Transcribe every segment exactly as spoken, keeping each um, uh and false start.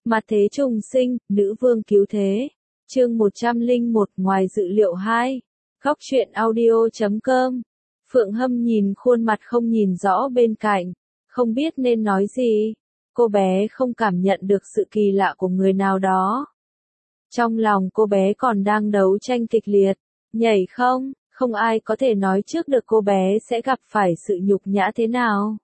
Mặt thế trùng sinh, nữ vương cứu thế. Chương một trăm lẻ một ngoài dự liệu hai. Góc truyện audio chấm com. Phượng Hâm nhìn khuôn mặt không nhìn rõ bên cạnh, không biết nên nói gì. Cô bé không cảm nhận được sự kỳ lạ của người nào đó. Trong lòng cô bé còn đang đấu tranh kịch liệt. Nhảy không, không ai có thể nói trước được cô bé sẽ gặp phải sự nhục nhã thế nào.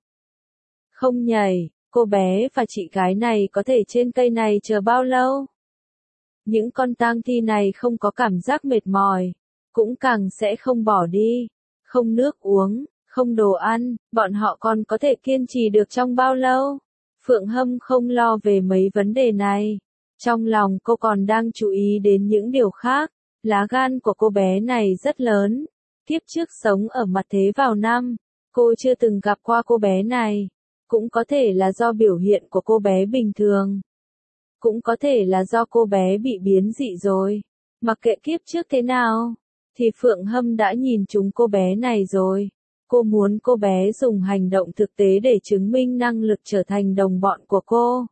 Không nhảy, cô bé và chị gái này có thể trên cây này chờ bao lâu? Những con tang thi này không có cảm giác mệt mỏi, cũng càng sẽ không bỏ đi. Không nước uống, không đồ ăn, bọn họ còn có thể kiên trì được trong bao lâu? Phượng Hâm không lo về mấy vấn đề này. Trong lòng cô còn đang chú ý đến những điều khác. Lá gan của cô bé này rất lớn. Kiếp trước sống ở mặt thế vào năm, cô chưa từng gặp qua cô bé này. Cũng có thể là do biểu hiện của cô bé bình thường. Cũng có thể là do cô bé bị biến dị rồi. Mặc kệ kiếp trước thế nào, thì Phượng Hâm đã nhìn trúng cô bé này rồi. Cô muốn cô bé dùng hành động thực tế để chứng minh năng lực trở thành đồng bọn của cô.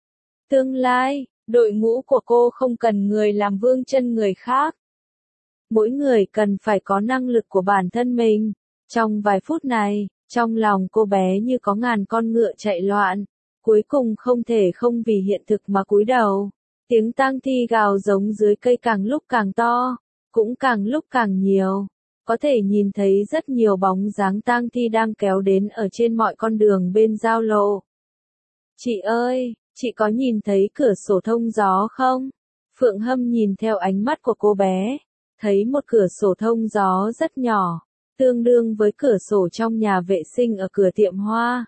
Tương lai, đội ngũ của cô không cần người làm vương chân người khác. Mỗi người cần phải có năng lực của bản thân mình. Trong vài phút này, trong lòng cô bé như có ngàn con ngựa chạy loạn. Cuối cùng không thể không vì hiện thực mà cúi đầu. Tiếng tang thi gào giống dưới cây càng lúc càng to, cũng càng lúc càng nhiều. Có thể nhìn thấy rất nhiều bóng dáng tang thi đang kéo đến ở trên mọi con đường bên giao lộ. Chị ơi, chị có nhìn thấy cửa sổ thông gió không? Phượng Hâm nhìn theo ánh mắt của cô bé, thấy một cửa sổ thông gió rất nhỏ, tương đương với cửa sổ trong nhà vệ sinh ở cửa tiệm hoa.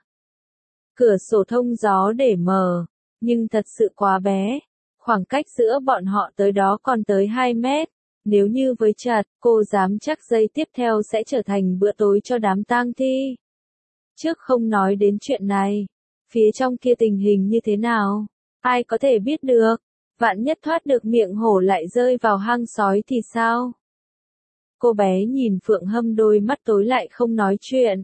Cửa sổ thông gió để mở, nhưng thật sự quá bé. Khoảng cách giữa bọn họ tới đó còn tới hai mét. Nếu như với chặt, cô dám chắc giây tiếp theo sẽ trở thành bữa tối cho đám tang thi. Trước không nói đến chuyện này, phía trong kia tình hình như thế nào, ai có thể biết được. Vạn nhất thoát được miệng hổ lại rơi vào hang sói thì sao? Cô bé nhìn Phượng Hâm đôi mắt tối lại không nói chuyện.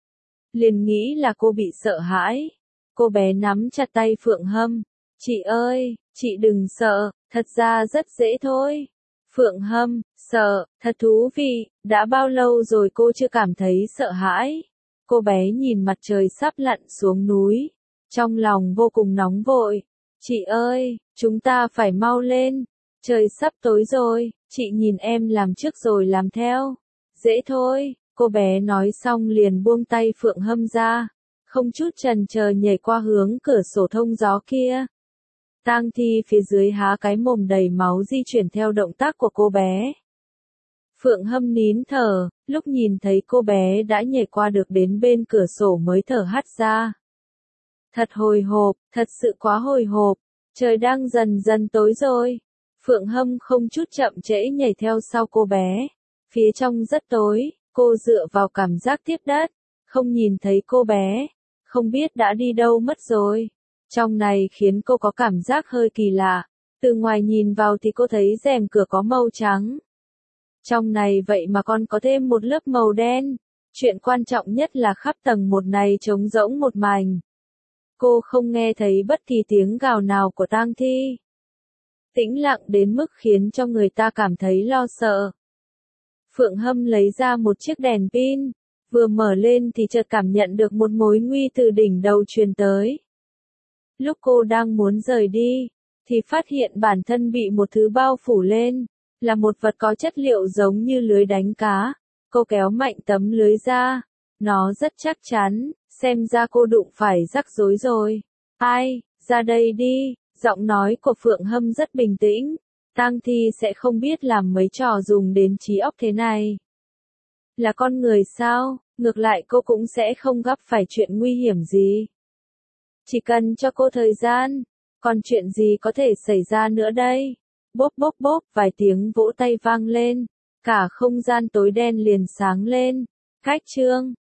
Liền nghĩ là cô bị sợ hãi. Cô bé nắm chặt tay Phượng Hâm. Chị ơi, chị đừng sợ, thật ra rất dễ thôi. Phượng Hâm, sợ, thật thú vị, đã bao lâu rồi cô chưa cảm thấy sợ hãi. Cô bé nhìn mặt trời sắp lặn xuống núi. Trong lòng vô cùng nóng vội. Chị ơi, chúng ta phải mau lên. Trời sắp tối rồi, chị nhìn em làm trước rồi làm theo. Dễ thôi. Cô bé nói xong liền buông tay Phượng Hâm ra, không chút chần chờ nhảy qua hướng cửa sổ thông gió kia. Tang thi phía dưới há cái mồm đầy máu di chuyển theo động tác của cô bé. Phượng Hâm nín thở, lúc nhìn thấy cô bé đã nhảy qua được đến bên cửa sổ mới thở hắt ra. Thật hồi hộp, thật sự quá hồi hộp, trời đang dần dần tối rồi. Phượng Hâm không chút chậm trễ nhảy theo sau cô bé. Phía trong rất tối. Cô dựa vào cảm giác tiếp đất, không nhìn thấy cô bé, không biết đã đi đâu mất rồi. Trong này khiến cô có cảm giác hơi kỳ lạ, từ ngoài nhìn vào thì cô thấy rèm cửa có màu trắng. Trong này vậy mà còn có thêm một lớp màu đen, chuyện quan trọng nhất là khắp tầng một này trống rỗng một mảnh. Cô không nghe thấy bất kỳ tiếng gào nào của tang thi. Tĩnh lặng đến mức khiến cho người ta cảm thấy lo sợ. Phượng Hâm lấy ra một chiếc đèn pin, vừa mở lên thì chợt cảm nhận được một mối nguy từ đỉnh đầu truyền tới. Lúc cô đang muốn rời đi, thì phát hiện bản thân bị một thứ bao phủ lên, là một vật có chất liệu giống như lưới đánh cá. Cô kéo mạnh tấm lưới ra, nó rất chắc chắn, xem ra cô đụng phải rắc rối rồi. Ai, ra đây đi, giọng nói của Phượng Hâm rất bình tĩnh. Tang thi sẽ không biết làm mấy trò dùng đến trí óc thế này. Là con người sao, ngược lại cô cũng sẽ không gặp phải chuyện nguy hiểm gì. Chỉ cần cho cô thời gian, còn chuyện gì có thể xảy ra nữa đây? Bốp bốp bốp, vài tiếng vỗ tay vang lên, cả không gian tối đen liền sáng lên. Cách chương